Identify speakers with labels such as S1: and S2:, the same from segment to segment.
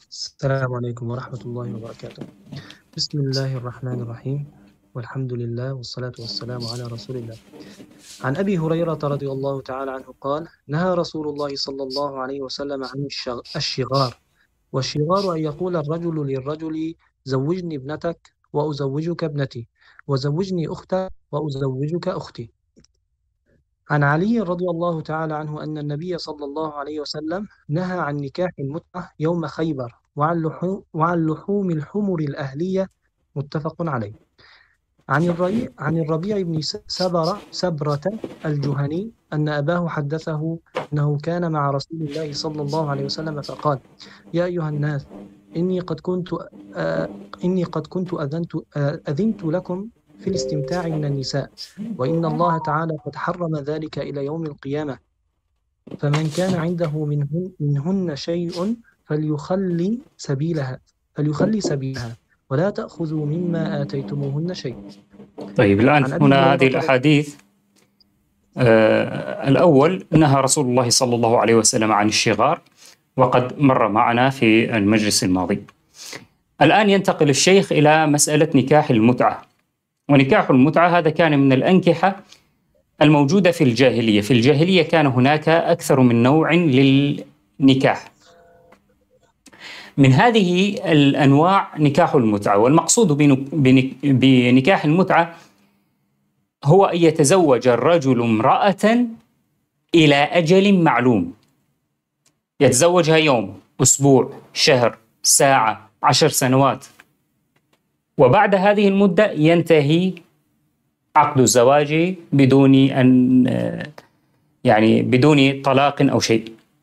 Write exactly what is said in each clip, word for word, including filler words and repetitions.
S1: السلام عليكم ورحمة الله وبركاته. بسم الله الرحمن الرحيم، والحمد لله والصلاة والسلام على رسول الله. عن أبي هريرة رضي الله تعالى عنه قال: نهى رسول الله صلى الله عليه وسلم عن الشغ- الشغار. والشغار أن يقول الرجل للرجل: زوجني ابنتك وأزوجك ابنتي، وزوجني أختك وأزوجك أختي. عن علي رضي الله تعالى عنه أن النبي صلى الله عليه وسلم نهى عن نكاح المتعة يوم خيبر وعن لحوم, وعن لحوم الحمر الأهلية، متفق عليه. عن الربيع عن الربيع بن س- سبرة سبرة الجهني أن أباه حدثه أنه كان مع رسول الله صلى الله عليه وسلم فقال: يا أيها الناس، إني قد كنت آه إني قد كنت أذنت آه أذنت لكم في الاستمتاع من النساء، وإن الله تعالى قد حرم ذلك إلى يوم القيامة، فمن كان عنده منهن, منهن شيء فليخلي سبيلها فليخلي سبيلها ولا تأخذوا مما آتيتموهن شيء.
S2: طيب الآن
S1: عن أبي
S2: هنا هذه
S1: هريرة رضي-
S2: الأحاديث. آه الأول، نهى رسول الله صلى الله عليه وسلم عن الشغار، وقد مر معنا في المجلس الماضي. الآن ينتقل الشيخ إلى مسألة نكاح المتعة. ونكاح المتعة هذا كان من الأنكحة الموجودة في الجاهلية. في الجاهلية كان هناك أكثر من نوع للنكاح. من هذه الأنواع نكاح المتعة، والمقصود بنك- بنك- بنكاح المتعة هو أن يتزوج الرجل امرأة إلى أجل معلوم، يتزوجها يوم، أسبوع، شهر، ساعة، عشر سنوات، وبعد هذه المدة ينتهي عقد الزواج بدون أن يعني بدون طلاق أو شيء.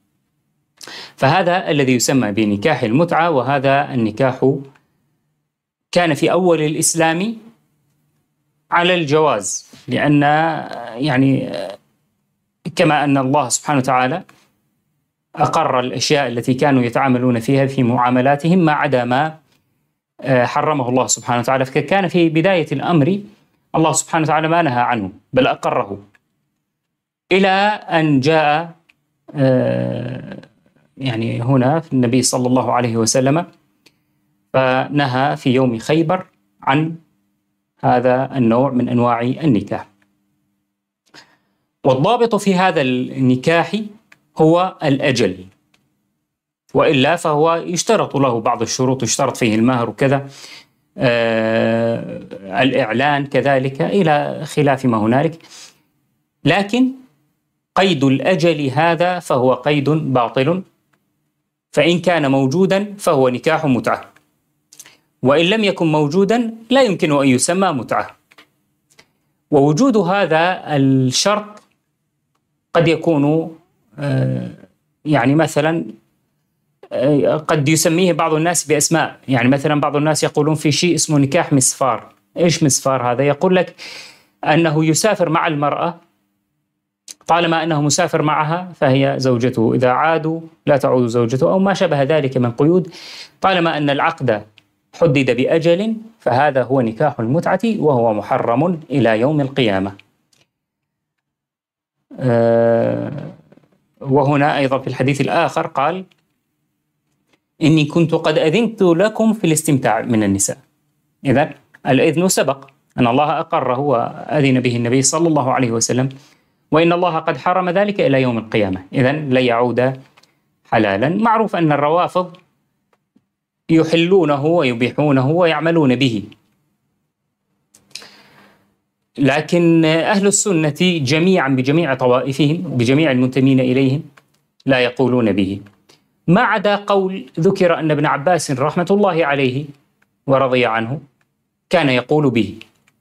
S2: فهذا الذي يسمى بنكاح المتعة. وهذا النكاح كان في أول الإسلام على الجواز، لأن يعني كما أن الله سبحانه وتعالى أقر الأشياء التي كانوا يتعاملون فيها في معاملاتهم ما عدا ما حرمه الله سبحانه وتعالى، فكان في بداية الأمر الله سبحانه وتعالى ما نهى عنه بل أقره، إلى أن جاء يعني هنا في النبي صلى الله عليه وسلم فنهى في يوم خيبر عن هذا النوع من أنواع النكاح. والضابط في هذا النكاح هو الأجل، وإلا فهو يشترط له بعض الشروط، يشترط فيه المهر وكذا، آه الإعلان كذلك، إلى خلاف ما هنالك. لكن قيد الأجل هذا فهو قيد باطل، فإن كان موجودا فهو نكاح متعة، وإن لم يكن موجودا لا يمكن أن يسمى متعة. ووجود هذا الشرط قد يكون آه يعني مثلا آه قد يسميه بعض الناس بأسماء. يعني مثلا بعض الناس يقولون في شيء اسمه نكاح مسفار. إيش مسفار هذا؟ يقول لك أنه يسافر مع المرأة، طالما أنه مسافر معها فهي زوجته، إذا عادوا لا تعود زوجته، أو ما شبه ذلك من قيود. طالما أن العقد حدد بأجل فهذا هو نكاح المتعة، وهو محرم إلى يوم القيامة. أه وهنا أيضا في الحديث الآخر قال: إني كنت قد أذنت لكم في الاستمتاع من النساء. إذن الإذن سبق، أن الله أقره وأذن به النبي صلى الله عليه وسلم، وإن الله قد حرم ذلك إلى يوم القيامة، إذن لا يعود حلالا. معروف أن الروافض يحلونه ويبيحونه ويعملون به، لكن أهل السنة جميعا بجميع طوائفهم بجميع المنتمين إليهم لا يقولون به، ما عدا قول ذكر أن ابن عباس رحمة الله عليه ورضي عنه كان يقول به.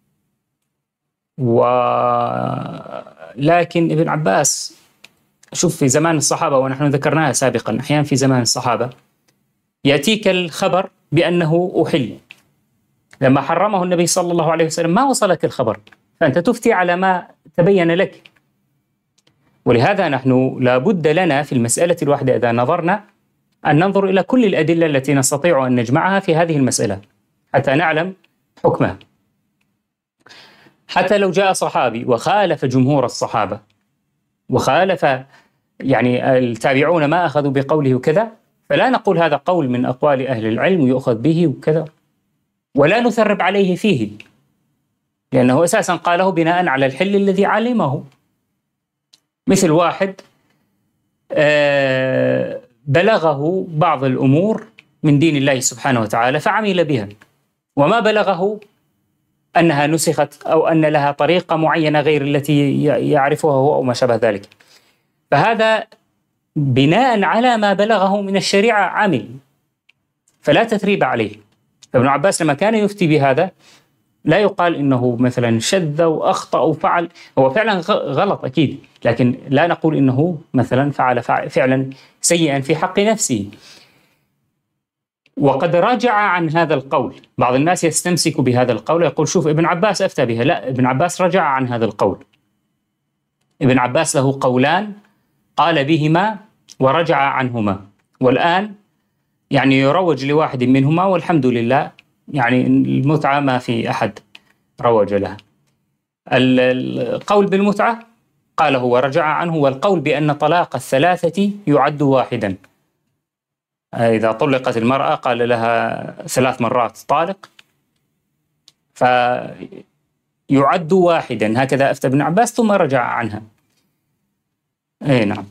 S2: ولكن ابن عباس، شوف، في زمان الصحابة، ونحن ذكرناها سابقا، أحيانا في زمان الصحابة يأتيك الخبر بأنه أحل، لما حرمه النبي صلى الله عليه وسلم ما وصلك الخبر، فأنت تفتي على ما تبين لك. ولهذا نحن لابد لنا في المسألة الواحدة إذا نظرنا أن ننظر إلى كل الأدلة التي نستطيع أن نجمعها في هذه المسألة حتى نعلم حكمها. حتى لو جاء صحابي وخالف جمهور الصحابة وخالف يعني التابعون ما أخذوا بقوله وكذا، فلا نقول هذا قول من أقوال أهل العلم ويؤخذ به وكذا، ولا نثرب عليه فيه، لأنه أساسا قاله بناء على الحل الذي علمه. مثل واحد بلغه بعض الأمور من دين الله سبحانه وتعالى فعمل بها، وما بلغه أنها نسخت أو أن لها طريقة معينة غير التي يعرفها هو أو ما شابه ذلك، فهذا بناء على ما بلغه من الشريعة عمل، فلا تثريب عليه. فابن عباس لما كان يفتي بهذا لا يقال إنه مثلا شذ وأخطأ وفعل، هو فعلا غلط أكيد، لكن لا نقول إنه مثلا فعل فعلا سيئا في حق نفسه. وقد رجع عن هذا القول، بعض الناس يستمسك بهذا القول يقول شوف ابن عباس أفتى بها، لا، ابن عباس رجع عن هذا القول. ابن عباس له قولان قال بهما ورجع عنهما، والآن يعني يروج لواحد منهما والحمد لله، يعني المتعة ما في أحد روج لها. القول بالمتعة قال هو رجع عنه، والقول بأن طلاق الثلاثة يعد واحدا، إذا طلقت المرأة قال لها ثلاث مرات طالق فيعد واحدا، هكذا أفتى ابن عباس ثم رجع عنها. أي نعم.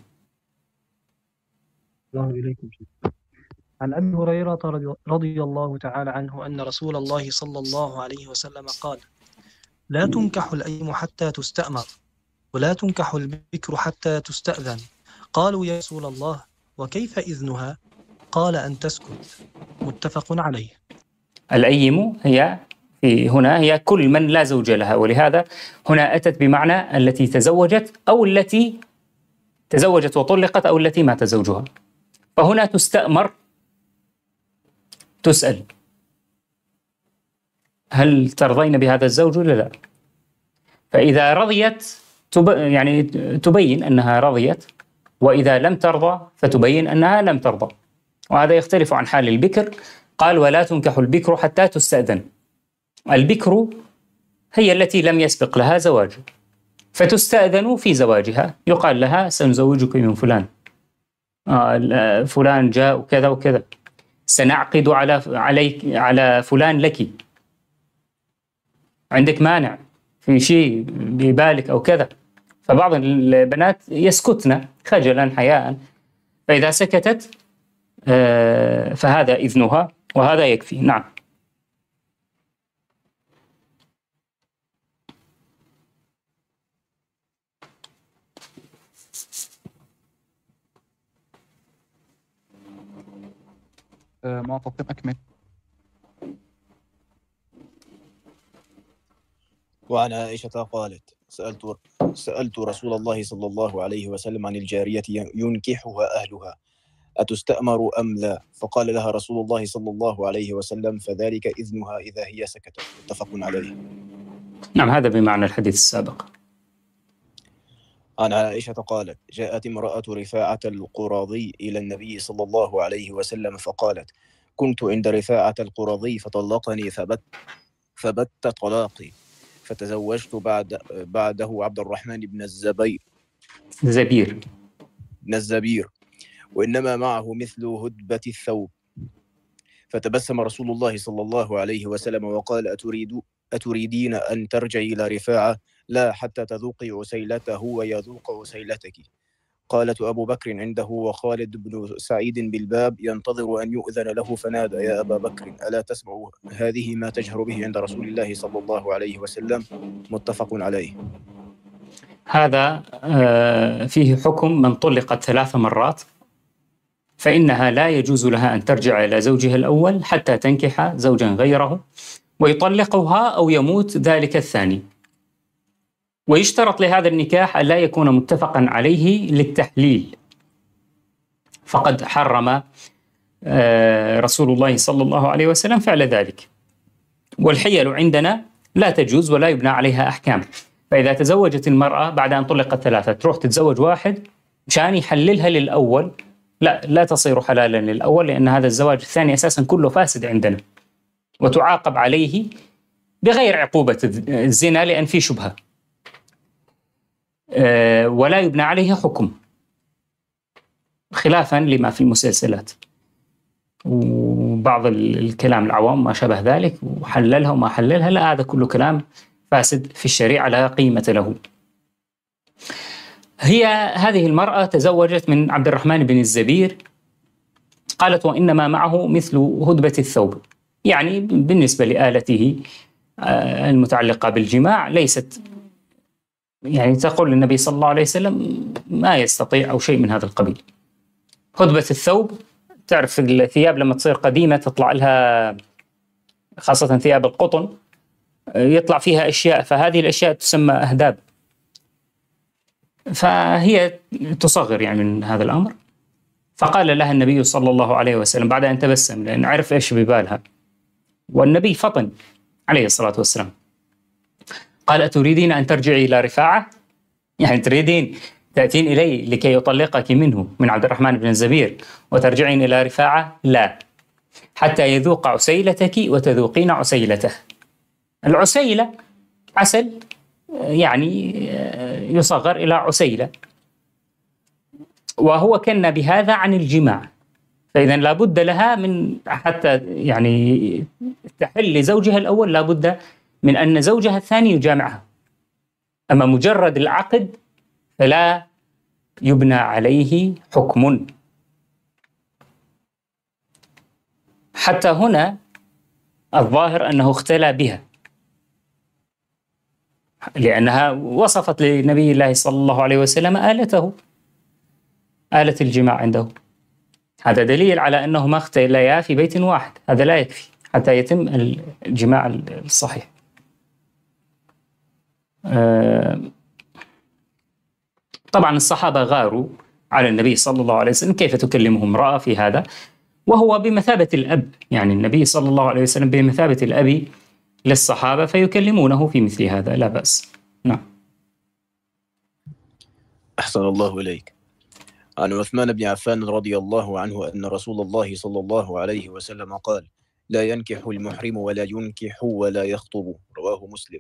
S1: الله إليكم. عن أبي هريرة رضي الله تعالى عنه أن رسول الله صلى الله عليه وسلم قال: لا تنكح الأيم حتى تستأمر، ولا تنكح البكر حتى تستأذن. قالوا يا رسول الله وكيف إذنها؟ قال أن تسكت. متفق عليه.
S2: الأيم هي في هنا هي كل من لا زوج لها، ولهذا هنا أتت بمعنى التي تزوجت أو التي تزوجت وطلقت أو التي مات زوجها. فهنا تستأمر، تسأل هل ترضين بهذا الزوج ولا لا؟ فإذا رضيت تب... يعني تبين أنها رضيت، وإذا لم ترضى فتبين أنها لم ترضى، وهذا يختلف عن حال البكر. قال ولا تنكح البكر حتى تستأذن. البكر هي التي لم يسبق لها زواج، فتستأذن في زواجها، يقال لها سنزوجك من فلان، آه فلان جاء وكذا وكذا، سنعقد على عليك على فلان لك، عندك مانع في شيء ببالك أو كذا. فبعض البنات يسكتن خجلا حياء، فإذا سكتت آه فهذا إذنها وهذا يكفي. نعم.
S3: معتصم أكمل.
S4: وعن عائشة قالت: سألت سألت رسول الله صلى الله عليه وسلم عن الجارية ينكحها أهلها أتستأمر أم لا؟ فقال لها رسول الله صلى الله عليه وسلم: فذلك إذنها إذا هي سكتت. متفق عليه.
S2: نعم، هذا بمعنى الحديث السابق.
S4: عن عائشة قالت: جاءت امرأة رفاعة القرظي إلى النبي صلى الله عليه وسلم فقالت: كنت عند رفاعة القرظي فطلقني فبت فبت طلاقي، فتزوجت بعد بعده عبد الرحمن بن الزبير
S2: زبير
S4: بن الزبير وإنما معه مثل هدبة الثوب. فتبسم رسول الله صلى الله عليه وسلم وقال: أتريد أتريدين أن ترجعي إلى رفاعة؟ لا، حتى تذوقي عسيلته ويذوق عسيلتك. قالت: أبو بكر عنده وخالد بن سعيد بالباب ينتظر أن يؤذن له، فنادى: يا أبا بكر ألا تسمع هذه ما تجهر به عند رسول الله صلى الله عليه وسلم؟ متفق عليه.
S2: هذا فيه حكم من طلقت ثلاث مرات فإنها لا يجوز لها أن ترجع إلى زوجها الأول حتى تنكح زوجا غيره ويطلقها أو يموت ذلك الثاني. ويشترط لهذا النكاح أن لا يكون متفقا عليه للتحليل، فقد حرم رسول الله صلى الله عليه وسلم فعل ذلك. والحيل عندنا لا تجوز ولا يبنى عليها أحكام. فإذا تزوجت المرأة بعد أن طلقت ثلاثة تروح تتزوج واحد مشان يحللها للأول، لا لا تصير حلالا للأول، لأن هذا الزواج الثاني أساسا كله فاسد عندنا، وتعاقب عليه بغير عقوبة الزنا لأن في شبهة، ولا يبنى عليه حكم خلافا لما في المسلسلات. وبعض الكلام العوام ما شابه ذلك، وحللها وما حللها، لا، هذا كله كلام فاسد في الشريعة لا قيمة له. هي هذه المرأة تزوجت من عبد الرحمن بن الزبير، قالت وإنما معه مثل هدبة الثوب، يعني بالنسبة لآلته المتعلقة بالجماع ليست، يعني تقول للنبي صلى الله عليه وسلم ما يستطيع أو شيء من هذا القبيل. هدبة الثوب، تعرف الثياب لما تصير قديمة تطلع لها، خاصة ثياب القطن، يطلع فيها أشياء، فهذه الأشياء تسمى أهداب، فهي تصغر يعني من هذا الأمر. فقال لها النبي صلى الله عليه وسلم بعد أن تبسم، لأن عرف إيش ببالها، والنبي فطن عليه الصلاة والسلام، قال أتريدين أن ترجعي إلى رفاعة؟ يعني تريدين تأتين إلي لكي يطلقك منه، من عبد الرحمن بن الزبير، وترجعين إلى رفاعة؟ لا، حتى يذوق عسيلتك وتذوقين عسيلته. العسيلة عسل، يعني يصغر إلى عسيلة، وهو كان بهذا عن الجماع، فإذا لابد لها من حتى يعني تحل لزوجها الأول، لابد من أن زوجها الثاني يجامعها، أما مجرد العقد فلا يبنى عليه حكم. حتى هنا الظاهر أنه اختلى بها، لأنها وصفت لنبي الله صلى الله عليه وسلم آلته، آلة الجماع عنده. هذا دليل على أنهما اختليا في بيت واحد، هذا لا يكفي حتى يتم الجماع الصحيح. طبعا الصحابة غاروا على النبي صلى الله عليه وسلم، كيف تكلمهم امرأة في هذا وهو بمثابة الأب، يعني النبي صلى الله عليه وسلم بمثابة الأب للصحابة، فيكلمونه في مثل هذا، لا بأس. نعم.
S4: أحسن الله إليك. عن عثمان بن عفان رضي الله عنه أن رسول الله صلى الله عليه وسلم قال: لا ينكح المحرم ولا ينكح ولا يخطب، رواه مسلم.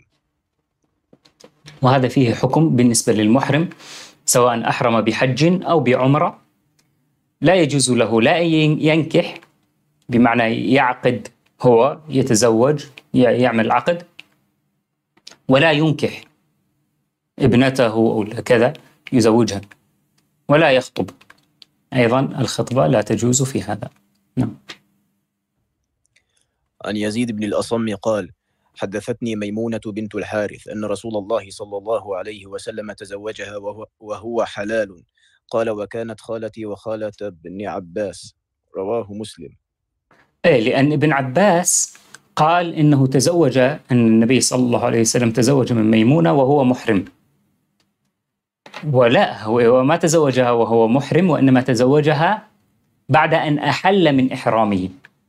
S2: وهذا فيه حكم بالنسبة للمحرم، سواء أحرم بحج أو بعمرة، لا يجوز له لا ينكح بمعنى يعقد، هو يتزوج يعمل عقد، ولا ينكح ابنته أو كذا يزوجها، ولا يخطب أيضا، الخطبة لا تجوز في هذا. نعم.
S4: عن يزيد بن الأصم قال: حدثتني ميمونة بنت الحارث أن رسول الله صلى الله عليه وسلم تزوجها وهو, وهو حلال. قال: وكانت خالتي وخالة ابن عباس، رواه مسلم.
S2: إيه، لأن ابن عباس قال إنه تزوج، أن النبي صلى الله عليه وسلم تزوج من ميمونة وهو محرم، ولا هو ما تزوجها وهو محرم، وإنما تزوجها بعد أن أحل من إحرامه.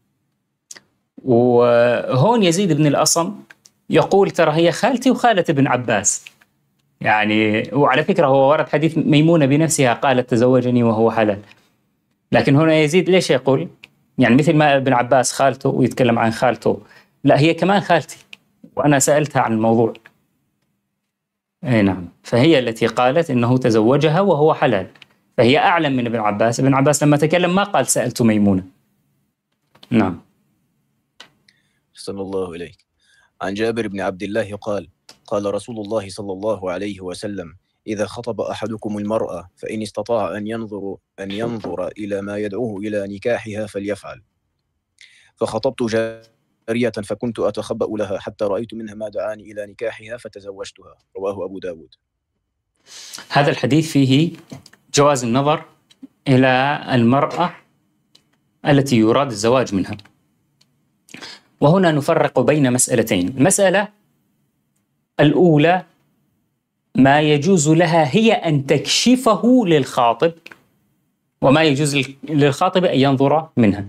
S2: وهون يزيد بن الأصم يقول ترى هي خالتي وخالة ابن عباس، يعني وعلى فكرة هو ورد حديث ميمونة بنفسها قالت تزوجني وهو حلال، لكن هنا يزيد ليش يقول يعني مثل ما ابن عباس خالته ويتكلم عن خالته، لا هي كمان خالتي وأنا سألتها عن الموضوع. أي نعم، فهي التي قالت إنه تزوجها وهو حلال، فهي أعلم من ابن عباس. ابن عباس لما تكلم ما قال سألت ميمونة. نعم.
S4: أحسن الله إليك. عن جابر بن عبد الله قال: قال رسول الله صلى الله عليه وسلم: إذا خطب أحدكم المرأة فإن استطاع أن ينظر أن ينظر إلى ما يدعوه إلى نكاحها فليفعل. فخطبت جارية فكنت أتخبأ لها حتى رأيت منها ما دعاني إلى نكاحها فتزوجتها، رواه أبو داود.
S2: هذا الحديث فيه جواز النظر إلى المرأة التي يراد الزواج منها. وهنا نفرق بين مسألتين. المسألة الأولى ما يجوز لها هي أن تكشفه للخاطب، وما يجوز للخاطب أن ينظر منها.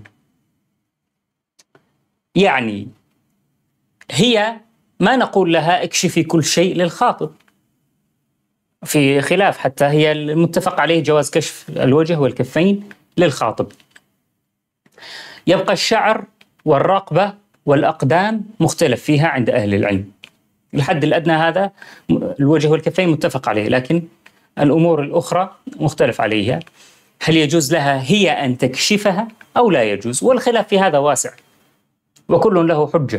S2: يعني هي ما نقول لها اكشفي كل شيء للخاطب، في خلاف، حتى هي المتفق عليه جواز كشف الوجه والكفين للخاطب. يبقى الشعر والرقبة والأقدام مختلف فيها عند أهل العلم، الحد الأدنى هذا الوجه والكفين متفق عليه، لكن الأمور الأخرى مختلف عليها. هل يجوز لها هي أن تكشفها أو لا يجوز؟ والخلاف في هذا واسع وكل له حجة،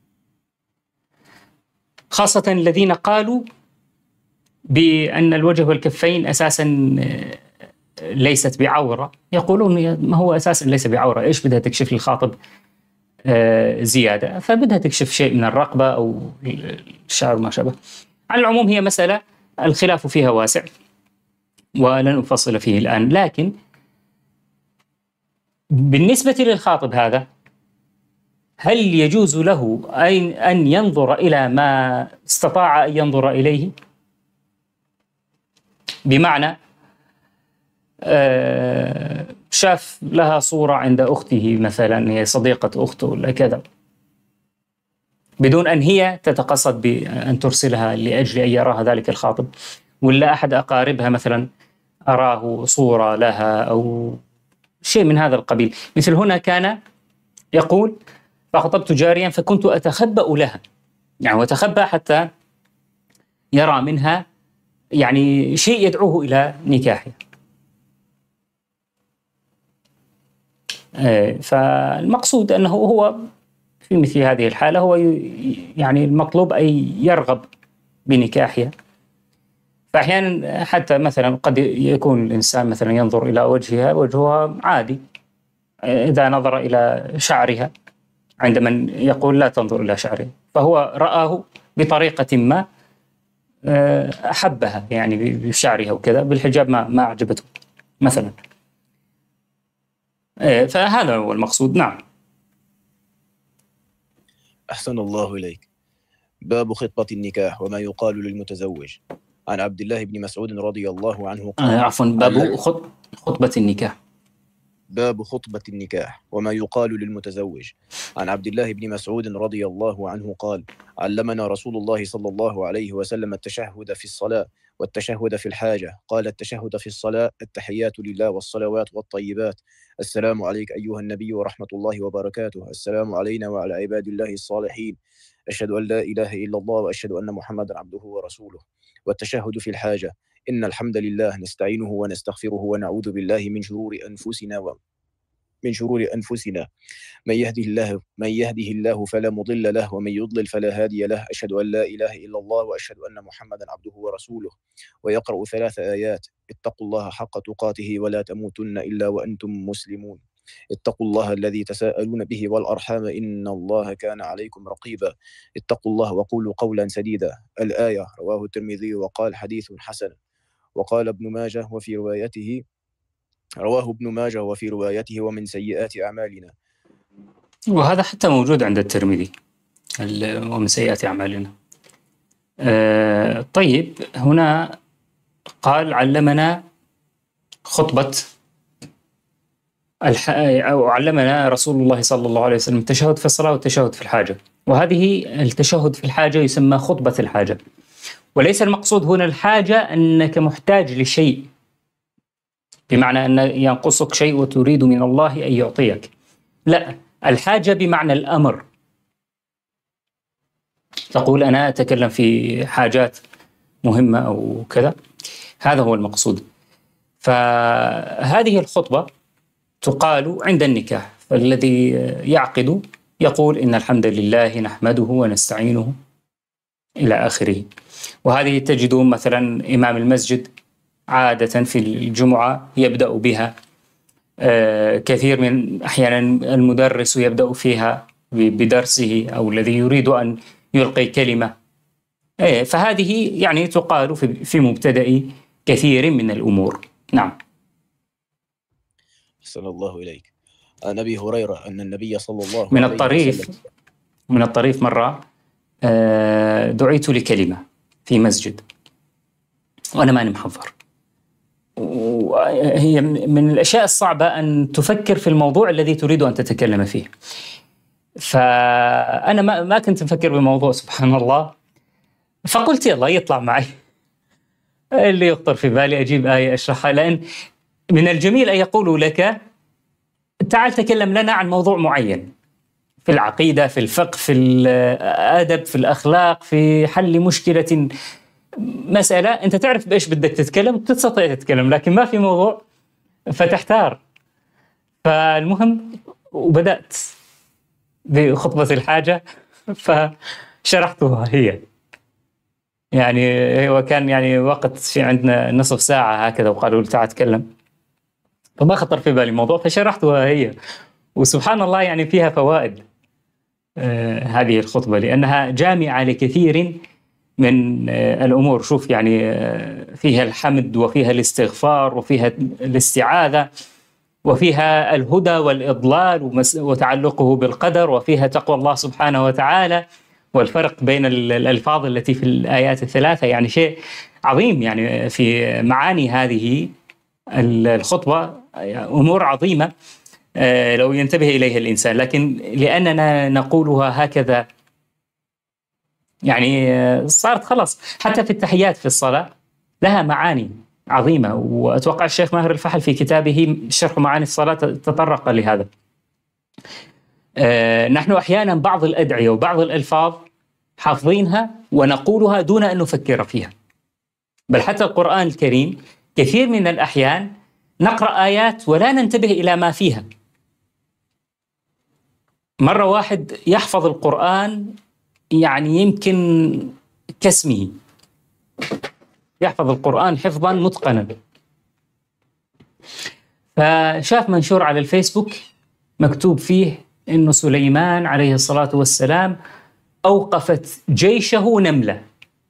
S2: خاصة الذين قالوا بأن الوجه والكفين أساسا ليست بعورة، يقولون ما هو أساسا ليس بعورة، إيش بدها تكشف للخاطب زيادة؟ فبدها تكشف شيء من الرقبة أو الشعر ما شابه. على العموم هي مسألة الخلاف فيها واسع ولن أفصل فيه الآن، لكن بالنسبة للخاطب هذا هل يجوز له أن ينظر إلى ما استطاع أن ينظر إليه؟ بمعنى شاف لها صورة عند أخته مثلا، هي صديقة أخته ولا كذا، بدون أن هي تتقصد بأن ترسلها لأجل أن يراها ذلك الخاطب، ولا أحد أقاربها مثلا أراه صورة لها أو شيء من هذا القبيل. مثل هنا كان يقول فخطبت جاريا فكنت أتخبأ لها، يعني وتخبأ حتى يرى منها يعني شيء يدعوه إلى نكاحها. فالمقصود أنه هو في مثل هذه الحالة هو يعني المطلوب أن يرغب بنكاحها. فأحيانا حتى مثلا قد يكون الإنسان مثلا ينظر إلى وجهها وجهها عادي، إذا نظر إلى شعرها عندما يقول لا تنظر إلى شعرها، فهو رآه بطريقة ما أحبها يعني بشعرها وكذا، بالحجاب ما ما أعجبته مثلا. فهذا هو المقصود. نعم.
S4: أحسن الله إليك. باب خطبة النكاح وما يقال للمتزوج. عن عبد الله بن مسعود رضي الله عنه قال
S2: آه عفوا باب خطبة النكاح.
S4: باب خطبة النكاح وما يقال للمتزوج. عن عبد الله بن مسعود رضي الله عنه قال علمنا رسول الله صلى الله عليه وسلم التشهد في الصلاة والتشهد في الحاجة. قال التشهد في الصلاة التحيات لله والصلوات والطيبات، السلام عليك أيها النبي ورحمة الله وبركاته، السلام علينا وعلى عباد الله الصالحين، أشهد أن لا إله إلا الله وأشهد أن محمدا عبده ورسوله. والتشهد في الحاجة إن الحمد لله نستعينه ونستغفره ونعوذ بالله من شرور أنفسنا ومن شرور أنفسنا من يهده الله من يهده الله فلا مضل له ومن يضلل فلا هادي له، أشهد أن لا إله إلا الله وأشهد أن محمدا عبده ورسوله. ويقرأ ثلاث آيات: اتقوا الله حق تقاته ولا تموتن إلا وأنتم مسلمون، اتقوا الله الذي تساءلون به والأرحام إن الله كان عليكم رقيبا، اتقوا الله وقولوا قولا سديدا. الآية. رواه الترمذي وقال حديث حسن. وقال ابن ماجه وفي روايته رواه ابن ماجه وفي روايته ومن سيئات أعمالنا.
S2: وهذا حتى موجود عند الترمذي ومن سيئات أعمالنا. آه طيب هنا قال علمنا خطبة الح... أو علمنا رسول الله صلى الله عليه وسلم التشهد في الصلاة والتشهد في الحاجة، وهذه التشهد في الحاجة يسمى خطبة الحاجة، وليس المقصود هنا الحاجة أنك محتاج لشيء، بمعنى أن ينقصك شيء وتريد من الله أن يعطيك، لا، الحاجة بمعنى الأمر، تقول أنا أتكلم في حاجات مهمة أو كذا، هذا هو المقصود. فهذه الخطبة تقال عند النكاح، فالذي يعقد يقول إن الحمد لله نحمده ونستعينه إلى آخره. وهذه تجدون مثلا إمام المسجد عادة في الجمعة يبدأ بها، آه كثير من أحيانا المدرس يبدأ فيها بدرسه أو الذي يريد أن يلقي كلمة، آه فهذه يعني تقال في, في مبتدأ كثير من الأمور. نعم.
S4: أحسن الله إليك. عن أبي هريرة أن النبي صلى الله
S2: من
S4: عليه
S2: الطريف
S4: وسلم
S2: من الطريف مرة آه دعيت لكلمة في مسجد وأنا ماني محضر، وهي من الأشياء الصعبة أن تفكر في الموضوع الذي تريد أن تتكلم فيه، فأنا ما ما كنت مفكر بالموضوع سبحان الله، فقلت يلا يطلع معي اللي يخطر في بالي أجيب آية أشرحها، لأن من الجميل أن يقولوا لك تعال تكلم لنا عن موضوع معين في العقيدة، في الفقه، في الأدب، في الأخلاق، في حل مشكلة، مسألة أنت تعرف بإيش بدك تتكلم وتستطيع تتكلم، لكن ما في موضوع فتحتار. فالمهم وبدأت بخطبة الحاجة فشرحتها هي، يعني هو كان يعني وقت في عندنا نصف ساعة هكذا وقالوا لي تعال تكلم، فما خطر في بالي الموضوع فشرحتها هي. وسبحان الله يعني فيها فوائد آه هذه الخطبة، لأنها جامعة لكثير من آه الأمور. شوف يعني آه فيها الحمد وفيها الاستغفار وفيها الاستعاذة وفيها الهدى والإضلال وتعلقه بالقدر، وفيها تقوى الله سبحانه وتعالى والفرق بين الألفاظ التي في الآيات الثلاثة. يعني شيء عظيم يعني في معاني هذه الخطبة، أمور عظيمة لو ينتبه إليها الإنسان. لكن لأننا نقولها هكذا يعني صارت خلاص، حتى في التحيات في الصلاة لها معاني عظيمة. وأتوقع الشيخ ماهر الفحل في كتابه شرح معاني الصلاة تطرق لهذا. أه نحن أحيانا بعض الأدعية وبعض الألفاظ حافظينها ونقولها دون أن نفكر فيها، بل حتى القرآن الكريم كثير من الأحيان نقرأ آيات ولا ننتبه إلى ما فيها. مرة واحد يحفظ القرآن يعني يمكن كاسمه، يحفظ القرآن حفظا متقنا، فشاف منشور على الفيسبوك مكتوب فيه إنه سليمان عليه الصلاة والسلام أوقفت جيشه نملة،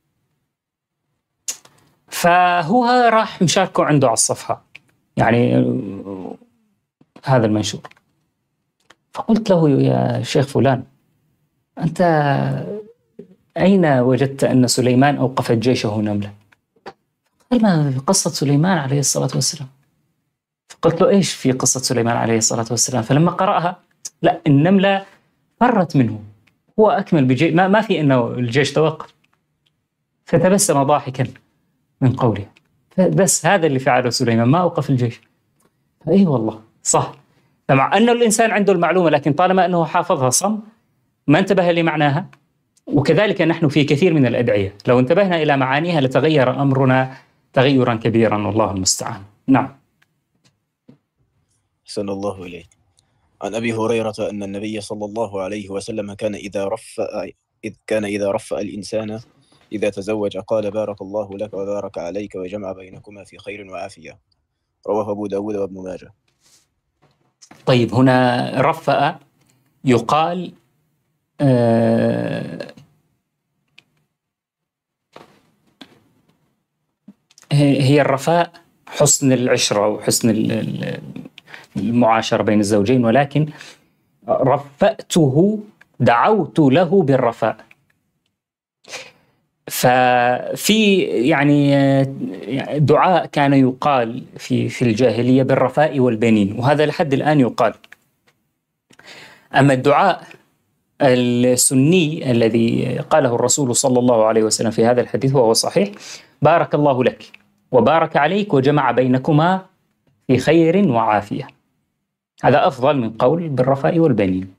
S2: فهو راح مشاركه عنده على الصفحة يعني هذا المنشور. فقلت له يا شيخ فلان، أنت أين وجدت أن سليمان أوقفت جيشه نملة؟ قال ما في قصة سليمان عليه الصلاة والسلام. فقلت له إيش في قصة سليمان عليه الصلاة والسلام؟ فلما قرأها لا، النملة فرت منه، هو أكمل بجيش، ما, ما في إنه الجيش توقف. فتبسم ضاحكا من قوله، بس هذا اللي فعله سليمان، ما أوقف الجيش. أي والله صح. فمع أنه الإنسان عنده المعلومة لكن طالما أنه حافظها صم ما انتبه لمعناها. وكذلك نحن في كثير من الأدعية لو انتبهنا إلى معانيها لتغير أمرنا تغيرا كبيرا، والله المستعان. نعم.
S4: أحسن الله إليك. عن أبي هريرة أن النبي صلى الله عليه وسلم كان إذا رفأ إذ كان إذا رفأ الإنسان إذا تزوج قال بارك الله لك وبارك عليك وجمع بينكما في خير وعافية. رواه أبو داود وابن ماجه.
S2: طيب هنا رفأ يقال آه هي الرفاء حسن العشرة وحسن المعاشرة بين الزوجين، ولكن رفأته دعوت له بالرفاء. ففي يعني دعاء كان يقال في في الجاهلية بالرفاء والبنين، وهذا لحد الآن يقال. أما الدعاء السني الذي قاله الرسول صلى الله عليه وسلم في هذا الحديث وهو صحيح: بارك الله لك وبارك عليك وجمع بينكما في خير وعافية. هذا أفضل من قول بالرفاء والبنين.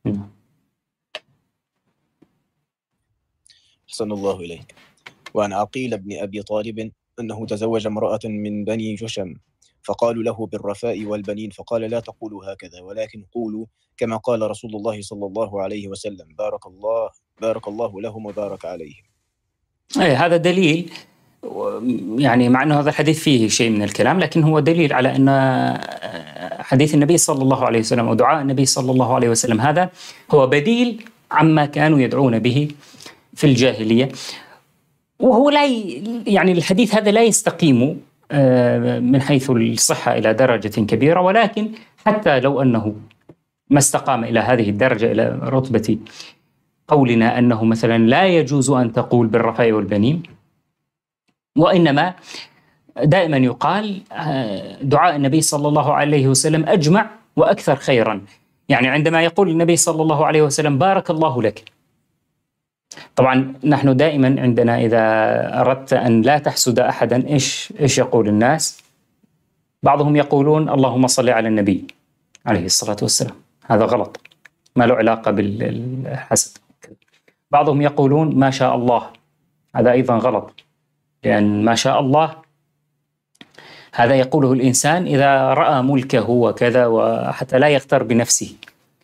S4: أحسن الله إليك. وعن عقيل بن أبي طالب أنه تزوج امرأة من بني جشم فقالوا له بالرفاء والبنين فقال لا تقولوا هكذا ولكن قولوا كما قال رسول الله صلى الله عليه وسلم بارك الله بارك الله لهم وبارك عليهم.
S2: أي هذا دليل، يعني مع أنه هذا الحديث فيه شيء من الكلام لكن هو دليل على أن حديث النبي صلى الله عليه وسلم ودعاء النبي صلى الله عليه وسلم هذا هو بديل عما كانوا يدعون به في الجاهلية. وهو لا يعني الحديث هذا لا يستقيم من حيث الصحة إلى درجة كبيرة، ولكن حتى لو أنه ما استقام إلى هذه الدرجة إلى رتبة قولنا أنه مثلا لا يجوز أن تقول بالرفاء والبنين، وإنما دائما يقال دعاء النبي صلى الله عليه وسلم أجمع وأكثر خيرا. يعني عندما يقول النبي صلى الله عليه وسلم بارك الله لك، طبعا نحن دائما عندنا إذا أردت أن لا تحسد أحدا إيش إيش يقول الناس؟ بعضهم يقولون اللهم صل على النبي عليه الصلاة والسلام، هذا غلط، ما له علاقة بالحسد. بعضهم يقولون ما شاء الله، هذا أيضا غلط، لأن ما شاء الله هذا يقوله الإنسان إذا رأى ملكه وكذا، وحتى لا يغتر بنفسه.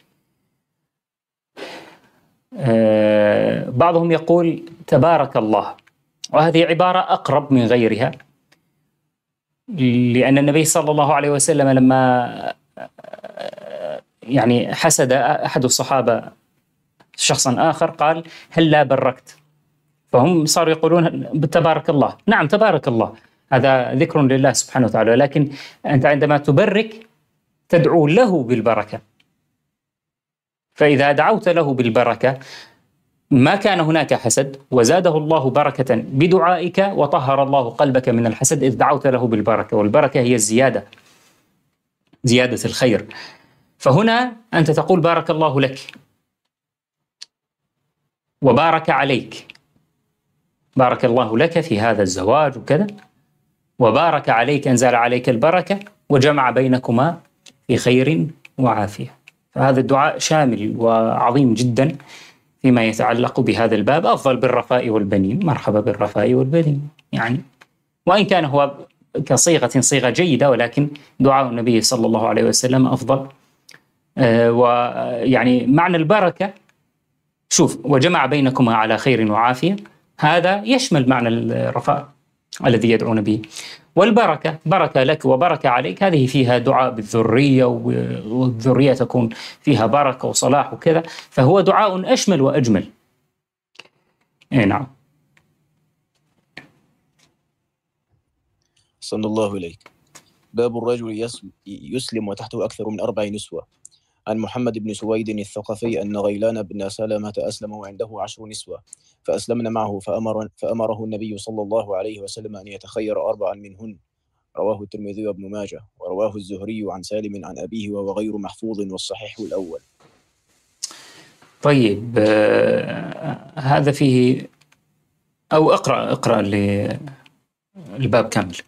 S2: أه بعضهم يقول تبارك الله، وهذه عبارة أقرب من غيرها، لأن النبي صلى الله عليه وسلم لما يعني حسد أحد الصحابة شخصا آخر قال هل لا بركت، فهم صاروا يقولون تبارك الله. نعم تبارك الله، هذا ذكر لله سبحانه وتعالى، لكن أنت عندما تبرك تدعو له بالبركة، فإذا دعوت له بالبركة ما كان هناك حسد، وزاده الله بركة بدعائك، وطهر الله قلبك من الحسد إذ دعوت له بالبركة، والبركة هي الزيادة، زيادة الخير. فهنا أنت تقول بارك الله لك وبارك عليك، بارك الله لك في هذا الزواج وكذا، وبارك عليك أنزل عليك البركة وجمع بينكما في خير وعافية. فهذا الدعاء شامل وعظيم جدا فيما يتعلق بهذا الباب. أفضل بالرفاء والبنين، مرحبا بالرفاء والبنين يعني، وإن كان هو كصيغة صيغة جيدة، ولكن دعاء النبي صلى الله عليه وسلم أفضل. آه ويعني معنى البركة، شوف وجمع بينكما على خير وعافية، هذا يشمل معنى الرفاء الذي يدعون به. والبركة بركة لك وبركة عليك، هذه فيها دعاء بالذرية، والذرية تكون فيها بركة وصلاح وكذا، فهو دعاء أشمل وأجمل. إيه نعم.
S4: صلى الله إليك. باب الرجل يسلم وتحته أكثر من أربع نسوة. عن محمد بن سويد الثقفي أن غيلان بن سلمة أسلم وعنده عشر نسوة فأسلمن معه، فأمر فأمره النبي صلى الله عليه وسلم أن يتخير أربعا منهن. رواه الترمذي وابن ماجه، ورواه الزهري عن سالم عن أبيه وهو غير محفوظ، والصحيح الأول.
S2: طيب آه هذا فيه، أو اقرأ اقرأ الباب كامل.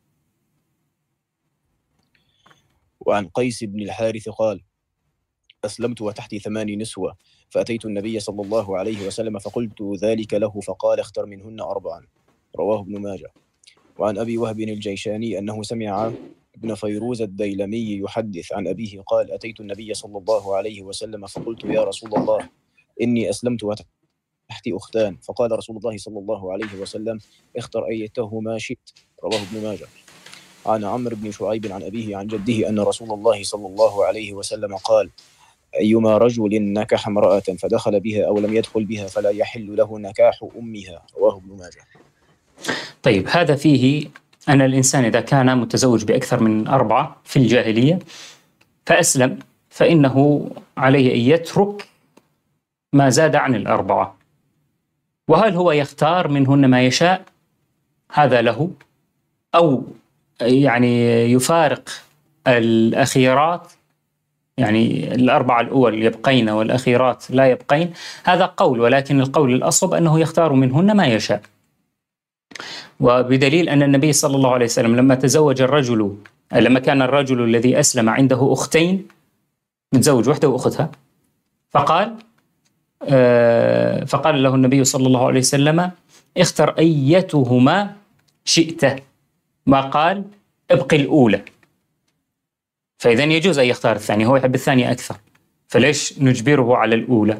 S4: وعن قيس بن الحارث قال: أسلمت وتحتي ثمان نسوة، فأتيت النبي صلى الله عليه وسلم فقلت ذلك له، فقال: اختر منهن أربعا. رواه ابن ماجه. وعن أبي وهب الجيشاني أنه سمع ابن فيروز الديلمي يحدث عن أبيه قال: أتيت النبي صلى الله عليه وسلم فقلت: يا رسول الله، إني أسلمت وتحتي أختان. فقال رسول الله صلى الله عليه وسلم: اختر أيتهما شئت. رواه ابن ماجه. عن عمرو بن شعيب عن أبيه عن جده أن رسول الله صلى الله عليه وسلم قال: أيما رجل نكح امرأة فدخل بها أو لم يدخل بها فلا يحل له نكاح أمها. رواه ابن ماجه.
S2: طيب هذا فيه أن الإنسان إذا كان متزوج بأكثر من أربعة في الجاهلية فأسلم، فإنه عليه أن يترك ما زاد عن الأربعة. وهل هو يختار منهن ما يشاء؟ هذا له، أو يعني يفارق الأخيرات، يعني الأربعة الأول يبقين والأخيرات لا يبقين، هذا قول، ولكن القول الأصوب أنه يختار منهن ما يشاء. وبدليل أن النبي صلى الله عليه وسلم لما تزوج الرجل، لما كان الرجل الذي أسلم عنده أختين، متزوج وحده وأختها، فقال آه فقال له النبي صلى الله عليه وسلم: اختر أيتهما شئت، ما قال ابقي الأولى. فإذا يجوز أن يختار الثانية، هو يحب الثانية أكثر، فليش نجبره على الأولى؟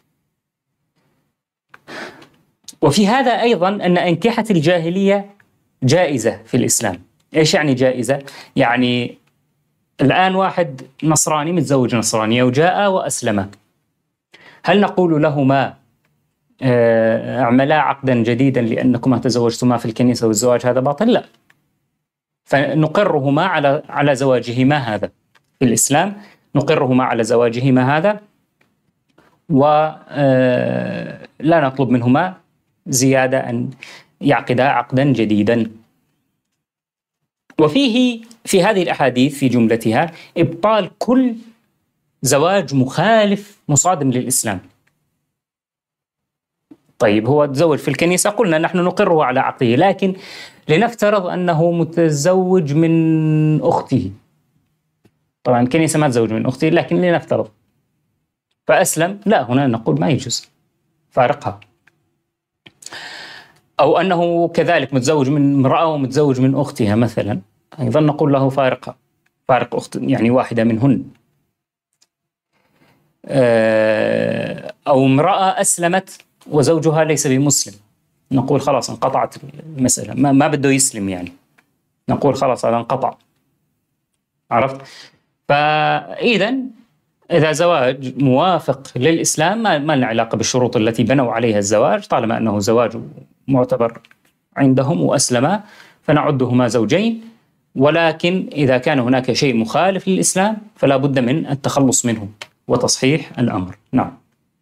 S2: وفي هذا أيضا أن أنكحة الجاهلية جائزة في الإسلام. إيش يعني جائزة؟ يعني الآن واحد نصراني متزوج نصرانية وجاء وأسلم، هل نقول لهما اعملا عقدا جديدا لأنكما تزوجتما في الكنيسة والزواج هذا باطل؟ لا، فنقرهما على على زواجهما هذا في الإسلام، نقرهما على زواجهما هذا، ولا نطلب منهما زيادة أن يعقدا عقدا جديدا. وفيه في هذه الأحاديث في جملتها إبطال كل زواج مخالف مصادم للإسلام. طيب هو تزوج في الكنيسة، قلنا نحن نقره على عقده، لكن لنفترض أنه متزوج من أخته، طبعا الكنيسة ما تزوج من أخته، لكن لنفترض فأسلم، لا، هنا نقول ما يجوز، فارقها. أو أنه كذلك متزوج من امرأة ومتزوج من أختها مثلا، أيضا نقول له فارقها، فارق أخت يعني واحدة منهن. أو امرأة أسلمت وزوجها ليس بمسلم، نقول خلاص انقطعت المسألة، ما, ما بده يسلم يعني، نقول خلاص هذا انقطع. عرفت؟ فإذا إذا زواج موافق للإسلام ما, ما لنا علاقة بالشروط التي بنوا عليها الزواج، طالما أنه زواج معتبر عندهم وأسلما فنعدهما زوجين. ولكن إذا كان هناك شيء مخالف للإسلام فلا بد من التخلص منه وتصحيح الأمر. نعم.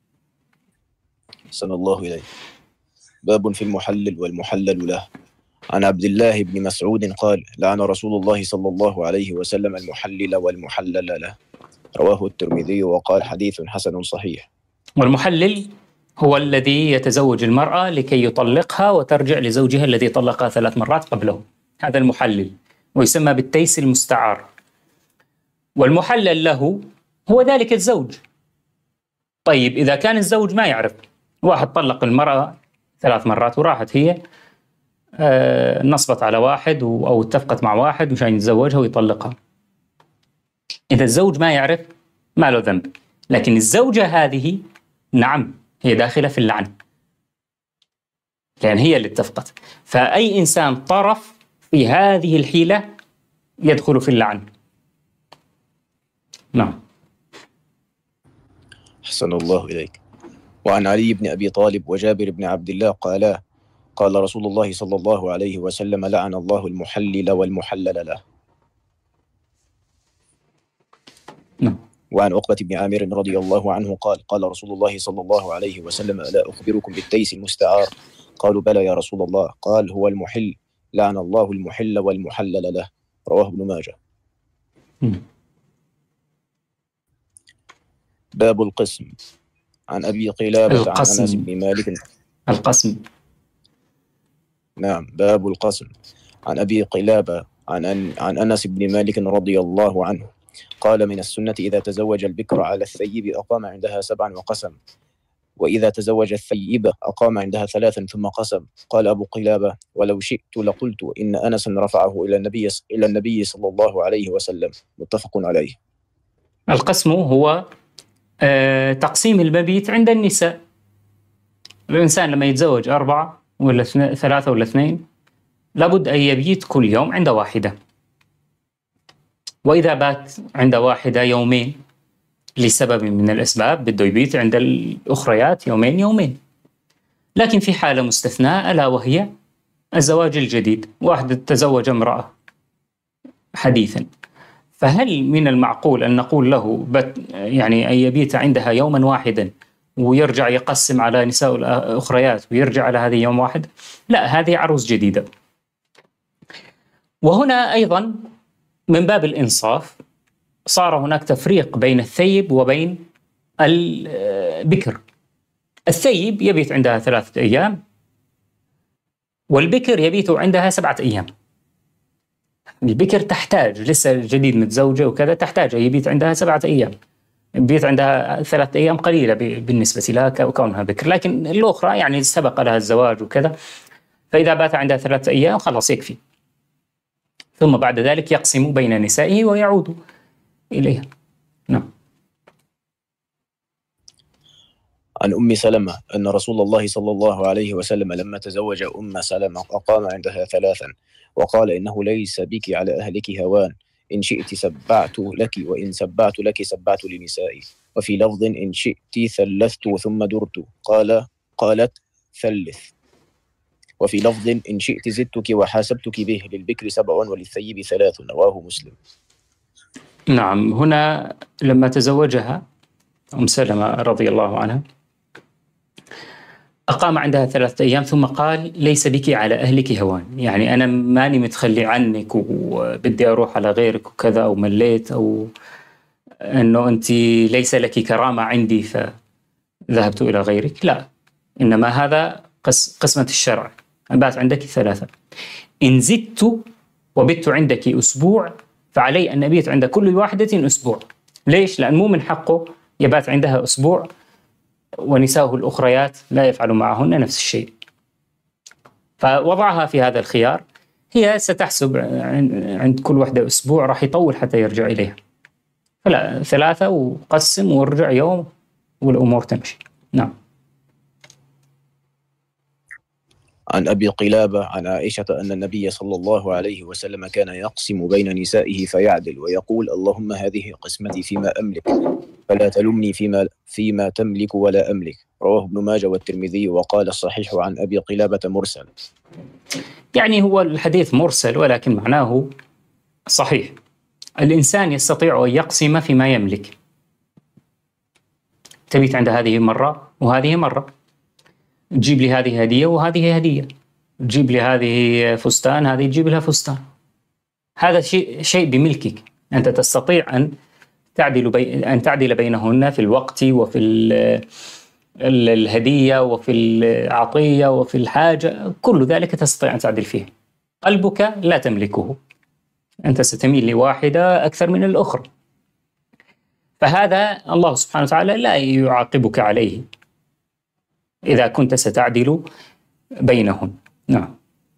S4: أحسن الله إليك. باب في المحلل والمحلل له. عن عبد الله بن مسعود قال: لعن رسول الله صلى الله عليه وسلم المحلل والمحلل له. رواه الترمذي وقال حديث حسن صحيح.
S2: والمحلل هو الذي يتزوج المرأة لكي يطلقها وترجع لزوجها الذي طلقها ثلاث مرات قبله، هذا المحلل، ويسمى بالتيس المستعار. والمحلل له هو ذلك الزوج. طيب إذا كان الزوج ما يعرف، واحد طلق المرأة ثلاث مرات وراحت هي آه نصبت على واحد أو اتفقت مع واحد مشان يتزوجها ويطلقها، إذا الزوج ما يعرف ما له ذنب. لكن الزوجة هذه نعم هي داخلة في اللعن، لأن هي اللي اتفقت. فأي إنسان طرف في هذه الحيلة يدخل في اللعن. نعم.
S4: أحسن الله إليك. وعن علي بن أبي طالب وجابر بن عبد الله قالا: قال رسول الله صلى الله عليه وسلم: لعن الله المحلل والمحلل له.
S2: نعم.
S4: وعن عقبة بن عامر رضي الله عنه قال: قال رسول الله صلى الله عليه وسلم: ألا أخبركم بالتيس المستعار؟ قالوا: بلى يا رسول الله. قال: هو المحل، لعن الله المحل والمحلل له. رواه ابن ماجه.
S2: م.
S4: باب القسم. عن أبي قلابة عن أنس بن مالك.
S2: القسم.
S4: نعم، باب القسم. عن أبي قلابة عن أن عن أنس بن مالك رضي الله عنه قال: من السنة إذا تزوج البكر على الثيب أقام عندها سبعا وقسم، وإذا تزوج الثيب أقام عندها ثلاثا ثم قسم. قال أبو قلابة: ولو شئت لقلت إن أنس رفعه إلى النبي إلى النبي صلى الله عليه وسلم. متفق عليه.
S2: القسم هو آه تقسيم المبيت عند النساء. الإنسان لما يتزوج أربعة ولا ثلاثة ولا اثنين لابد أن يبيت كل يوم عند واحدة، وإذا بات عند واحدة يومين لسبب من الأسباب بده يبيت عند الأخريات يومين يومين. لكن في حالة مستثناء ألا وهي الزواج الجديد، واحد تزوج امرأة حديثا، فهل من المعقول أن نقول له يعني أن يبيت عندها يوما واحدا ويرجع يقسم على نساء الأخريات ويرجع على هذه يوم واحد؟ لا، هذه عروس جديدة. وهنا أيضا من باب الإنصاف صار هناك تفريق بين الثيب وبين البكر. الثيب يبيت عندها ثلاثة أيام والبكر يبيت عندها سبعة أيام. البكر تحتاج لسه جديد متزوجة وكذا، تحتاج يبيت عندها سبعة أيام، يبيت عندها ثلاثة أيام قليلة بالنسبة لها كونها بكر. لكن الأخرى يعني سبق لها الزواج وكذا، فإذا بات عندها ثلاثة أيام خلاص يكفي، ثم بعد ذلك يقسم بين نسائه ويعود إليها. نعم.
S4: عن أم سلمة أن رسول الله صلى الله عليه وسلم لما تزوج أم سلمة أقام عندها ثلاثا وقال: إنه ليس بك على أهلك هوان، إن شئت سبعت لك وإن سبعت لك سبعت لنسائي. وفي لفظ: إن شئت ثلثت ثم درت. قال قالت: ثلث. وفي لفظ: إن شئت زدتك وحاسبتك به، للبكر سبع وللثيب ثلاث. رواه مسلم.
S2: نعم. هنا لما تزوجها أم سلمة رضي الله عنها أقام عندها ثلاثة أيام ثم قال: ليس بك على أهلك هوان، يعني أنا ماني متخلي عنك وبدي أروح على غيرك وكذا، أو مليت، أو أنه أنت ليس لك كرامة عندي فذهبت إلى غيرك. لا، إنما هذا قسمة الشرع، بات عندك ثلاثة. إن زدت وبت عندك أسبوع فعلي أن أبيت عند كل واحدة أسبوع. ليش؟ لأن مو من حقه يبات عندها أسبوع ونساءه الأخريات لا يفعل معهن نفس الشيء. فوضعها في هذا الخيار، هي ستحسب عند كل واحدة أسبوع، راح يطول حتى يرجع إليها. فلا، ثلاثة وقسم وارجع يوم والأمور تمشي. نعم.
S4: عن أبي قلابة عن عائشة أن النبي صلى الله عليه وسلم كان يقسم بين نسائه فيعدل ويقول: اللهم هذه قسمتي فيما أملك فلا تلمني فيما فيما تملك ولا أملك. رواه ابن ماجه والترمذي، وقال الصحيح عن أبي قلابة مرسل.
S2: يعني هو الحديث مرسل ولكن معناه صحيح. الإنسان يستطيع أن يقسم فيما يملك. تبيت عند هذه مرة وهذه مرة، تجيب لي هذه هدية وهذه هدية، تجيب لي هذه فستان هذه تجيب لها فستان. هذا شيء شيء بملكك، أنت تستطيع أن تعدل بي... أن تعدل بينهن في الوقت وفي ال... ال... الهدية وفي العطية وفي الحاجة، كل ذلك تستطيع أن تعدل فيه. قلبك لا تملكه، أنت ستميل لواحدة أكثر من الأخرى، فهذا الله سبحانه وتعالى لا يعاقبك عليه إذا كنت ستعدل بينهن. نعم.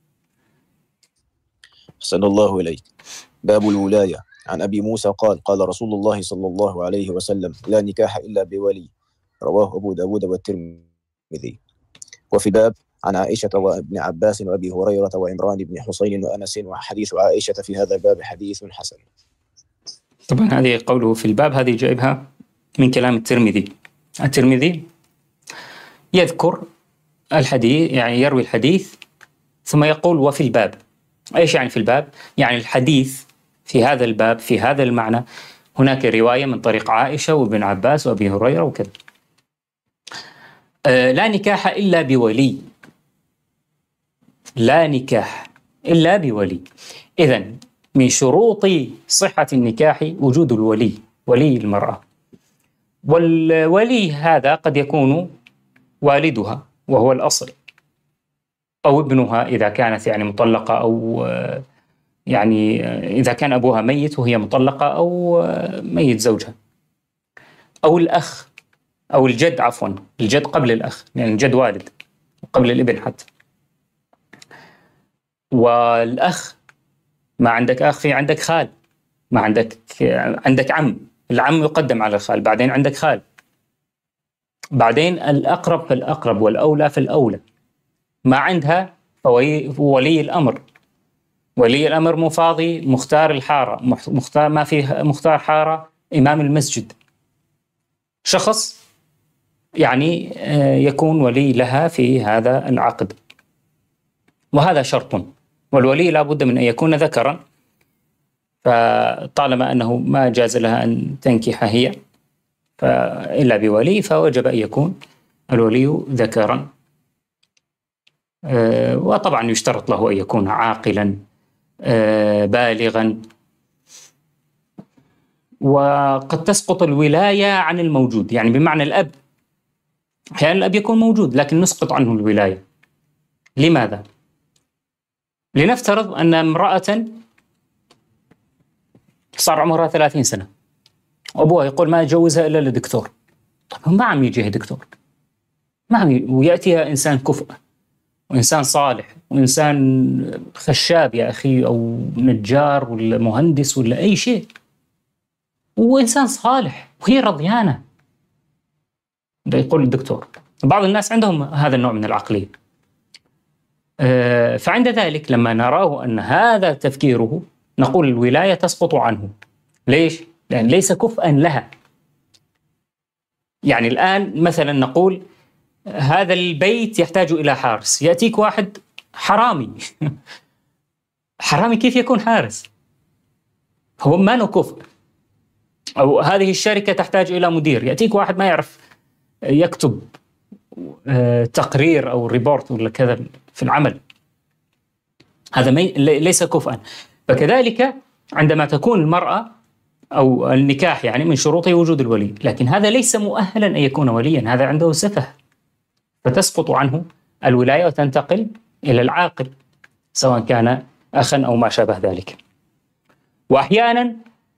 S4: أحسن الله إليك. باب الولاية. عن أبي موسى قال: قال رسول الله صلى الله عليه وسلم: لا نكاح إلا بولي. رواه أبو داود والترمذي. وفي باب عن عائشة وابن عباس وأبي هريرة وعمران بن حسين وأنس. وحديث عائشة في هذا الباب حديث حسن.
S2: طبعا هذه قوله في الباب، هذه جايبها من كلام الترمذي. الترمذي يذكر الحديث، يعني يروي الحديث ثم يقول وفي الباب. ايش يعني في الباب؟ يعني الحديث في هذا الباب في هذا المعنى هناك رواية من طريق عائشة وابن عباس وأبي هريرة وكذا. آه لا نكاح إلا بولي، لا نكاح إلا بولي. إذن من شروط صحة النكاح وجود الولي، ولي المرأة. والولي هذا قد يكون والدها وهو الأصل، أو ابنها إذا كانت يعني مطلقة، أو يعني إذا كان أبوها ميت وهي مطلقة، أو ميت زوجها، أو الأخ أو الجد، عفوا الجد قبل الأخ، لأن يعني الجد والد قبل الابن حتى. والأخ، ما عندك أخ، في عندك خال، ما عندك عندك عم، العم يقدم على الخال، بعدين عندك خال، بعدين الأقرب فالأقرب والأولى فالأولى. ما عندها فولي الأمر. ولي الأمر مفاضي مختار الحارة، مختار ما فيه مختار حارة إمام المسجد، شخص يعني يكون ولي لها في هذا العقد، وهذا شرط. والولي لا بد من أن يكون ذكرا، فطالما أنه ما جاز لها أن تنكح هي إلا بولي، فوجب أن يكون الولي ذكرا. أه وطبعا يشترط له أن يكون عاقلا أه بالغا. وقد تسقط الولاية عن الموجود، يعني بمعنى الأب، أحيانا الأب يكون موجود لكن نسقط عنه الولاية. لماذا؟ لنفترض أن امرأة صار عمرها ثلاثين سنة وأبوها يقول ما أجوزها إلا لدكتور. طب ما عم يجيها دكتور، ما عم، ويأتيها إنسان كفء وإنسان صالح وإنسان خشاب يا أخي، أو نجار ولا مهندس ولا أي شيء، وإنسان صالح وهي رضيانة، ده يقول الدكتور. بعض الناس عندهم هذا النوع من العقلية. أه فعند ذلك لما نراه أن هذا تفكيره نقول الولاية تسقط عنه. ليش؟ لأن ليس كفءا لها. يعني الآن مثلا نقول هذا البيت يحتاج إلى حارس، يأتيك واحد حرامي حرامي كيف يكون حارس؟ هو ما له كفء. أو هذه الشركة تحتاج إلى مدير، يأتيك واحد ما يعرف يكتب تقرير أو ريبورت ولا كذا في العمل، هذا ليس كفءا. فكذلك عندما تكون المرأة أو النكاح يعني من شروطه وجود الولي، لكن هذا ليس مؤهلا أن يكون وليا، هذا عنده سفه، فتسقط عنه الولاية وتنتقل إلى العاقل سواء كان أخا أو ما شابه ذلك. وأحيانا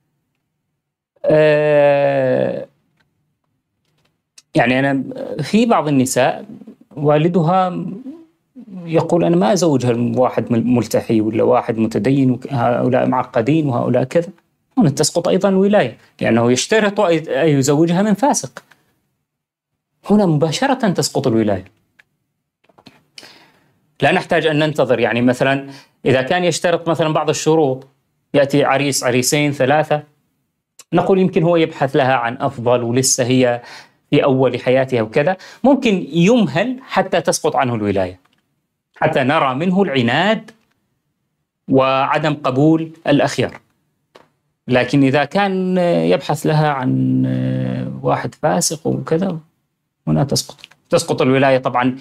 S2: آه يعني أنا في بعض النساء والدها يقول أنا ما أزوجها واحد ملتحي ولا واحد متدين، هؤلاء معقدين وهؤلاء كذا، هنا تسقط أيضا الولاية، لأنه يشترط أن يزوجها من فاسق، هنا مباشرة تسقط الولاية. لا نحتاج أن ننتظر، يعني مثلا إذا كان يشترط مثلا بعض الشروط، يأتي عريس عريسين ثلاثة، نقول يمكن هو يبحث لها عن أفضل ولسه هي في أول حياتها وكذا، ممكن يمهل حتى تسقط عنه الولاية، حتى نرى منه العناد وعدم قبول الأخيار. لكن إذا كان يبحث لها عن واحد فاسق وكذا، هنا تسقط تسقط الولاية طبعا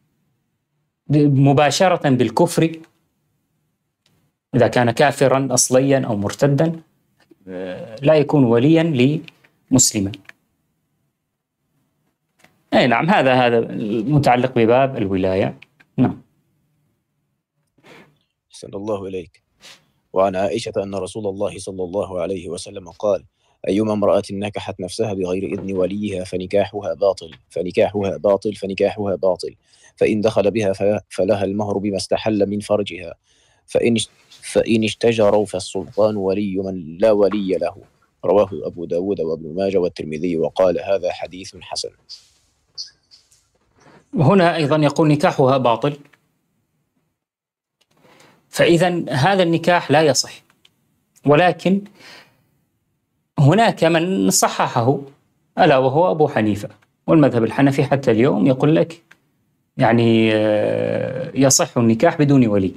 S2: مباشرة بالكفر، إذا كان كافرا أصليا أو مرتدا لا يكون وليا لمسلما. أي نعم، هذا هذا متعلق بباب الولاية. نعم.
S4: أحسن الله إليك. وعن عائشة أن رسول الله صلى الله عليه وسلم قال: أيما امرأة نكحت نفسها بغير إذن وليها فنكاحها باطل فنكاحها باطل فنكاحها باطل فإن دخل بها فلها المهر بما استحل من فرجها، فإن فإن اشتجروا فالسلطان ولي من لا ولي له. رواه أبو داود وابن ماجه والترمذي وقال هذا حديث حسن.
S2: وهنا أيضا يقول نكاحها باطل، فإذا هذا النكاح لا يصح. ولكن هناك من صححه ألا وهو أبو حنيفة، والمذهب الحنفي حتى اليوم يقول لك يعني يصح النكاح بدون ولي.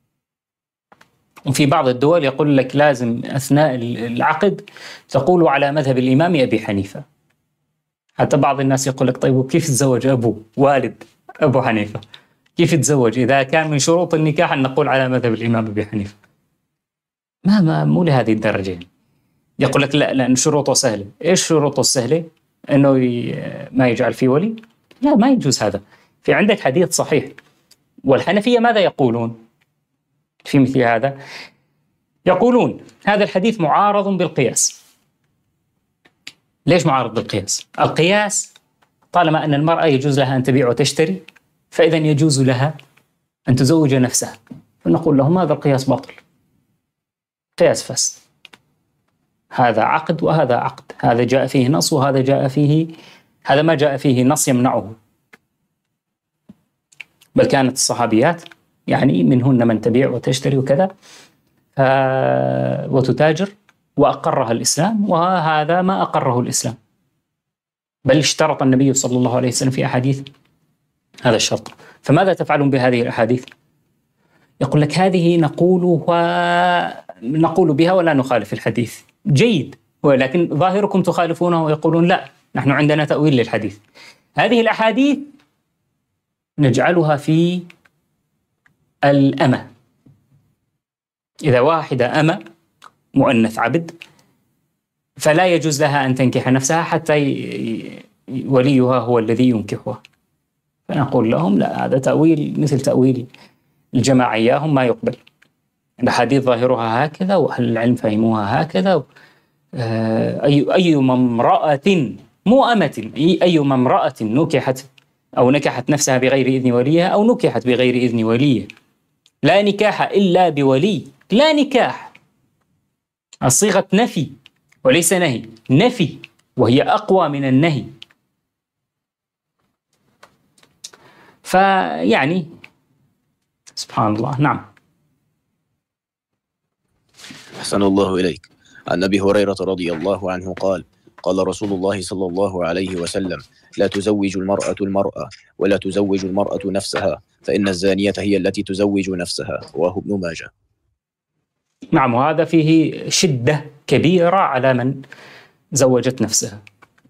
S2: وفي بعض الدول يقول لك لازم أثناء العقد تقول على مذهب الإمام أبي حنيفة. حتى بعض الناس يقول لك طيب وكيف تزوج أبو والد أبو حنيفة؟ كيف تزوج إذا كان من شروط النكاح أن نقول على مذهب الإمام أبي حنيفة؟ ما ما مو لهذه الدرجة. يقول لك لا لأن شروطه سهلة. إيش شروطه السهلة؟ إنه ما يجعل فيه ولي؟ لا، ما يجوز هذا. في عندك حديث صحيح. والحنفية ماذا يقولون في مثل هذا؟ يقولون هذا الحديث معارض بالقياس. ليش معارض بالقياس؟ القياس طالما أن المرأة يجوز لها أن تبيع وتشتري، فإذا يجوز لها أن تزوج نفسها، فنقول لهم هذا القياس باطل، قياس فاسد. هذا عقد وهذا عقد، هذا جاء فيه نص وهذا جاء فيه، هذا ما جاء فيه نص يمنعه. بل كانت الصحابيات يعني منهن من تبيع وتشتري وكذا وتتاجر، وأقرها الإسلام، وهذا ما أقره الإسلام، بل اشترط النبي صلى الله عليه وسلم في أحاديث هذا الشرط. فماذا تفعلون بهذه الأحاديث؟ يقول لك هذه نقول ونقول بها ولا نخالف الحديث. جيد، ولكن ظاهركم تخالفونه ويقولون لا نحن عندنا تأويل للحديث. هذه الأحاديث نجعلها في الأمة. إذا واحدة أمة مؤنث عبد فلا يجوز لها أن تنكح نفسها حتى وليها هو الذي ينكحها. فنقول لهم لا، هذا تأويل مثل تأويل الجماعة إياهم ما يقبل. الحديث ظاهرها هكذا وأهل العلم فهموها هكذا. أي أي امرأة مو أمة، أي امرأة نكحت أو نكحت نفسها بغير إذن وليها أو نكحت بغير إذن وليه. لا نكاح إلا بولي، لا نكاح. الصيغة نفي وليس نهي، نفي وهي أقوى من النهي. فيعني سبحان الله. نعم.
S4: أحسن الله إليك. عن أبي هريرة رضي الله عنه قال: قال رسول الله صلى الله عليه وسلم: لا تزوج المرأة المرأة ولا تزوج المرأة نفسها، فإن الزانية هي التي تزوج نفسها. رواه ابن ماجه.
S2: نعم، وهذا فيه شدة كبيرة على من زوجت نفسها.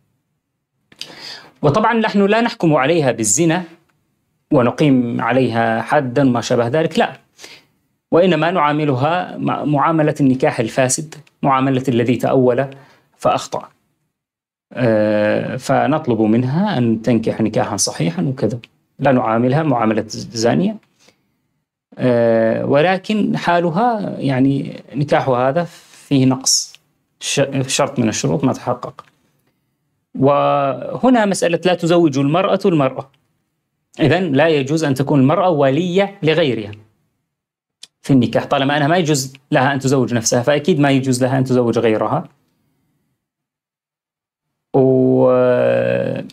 S2: وطبعا نحن لا نحكم عليها بالزنا ونقيم عليها حدا ما شابه ذلك، لا، وإنما نعاملها معاملة النكاح الفاسد، معاملة الذي تأول فأخطأ. أه فنطلب منها أن تنكح نكاحا صحيحا وكذا، لا نعاملها معاملة زانية. أه ولكن حالها يعني نكاحها هذا فيه نقص، شرط من الشروط ما تحقق. وهنا مسألة لا تزوج المرأة المرأة، إذن لا يجوز أن تكون المرأة ولية لغيرها في النكاح، طالما أنها ما يجوز لها أن تزوج نفسها فأكيد ما يجوز لها أن تزوج غيرها. وهل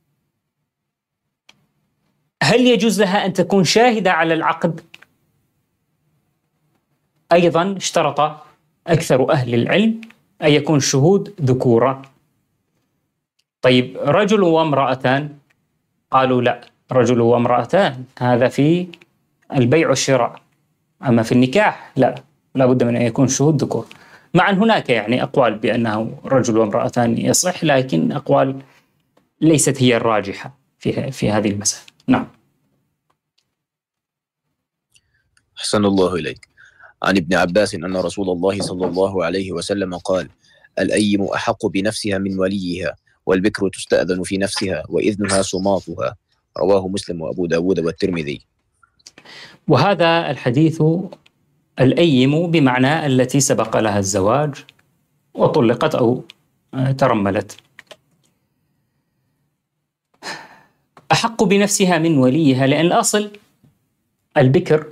S2: يجوز لها أن تكون شاهدة على العقد؟ أيضا اشترط أكثر أهل العلم أن يكون الشهود ذكورا. طيب رجل وامرأتان، قالوا لا، رجل وامرأتان هذا في البيع والشراء، أما في النكاح لا، لا بد من أن يكون شهود ذكور. مع أن هناك يعني أقوال بأنه رجل وامرأتان يصح، لكن أقوال ليست هي الراجحة في في هذه المسألة. نعم.
S4: أحسن الله إليك. عن ابن عباس أن رسول الله صلى الله عليه وسلم قال: الأيم أحق بنفسها من وليها، والبكر تستأذن في نفسها وإذنها صماتها. رواه مسلم وأبو داود والترمذي.
S2: وهذا الحديث الأيم بمعنى التي سبق لها الزواج وطلقت أو ترملت. أحق بنفسها من وليها لأن الأصل البكر،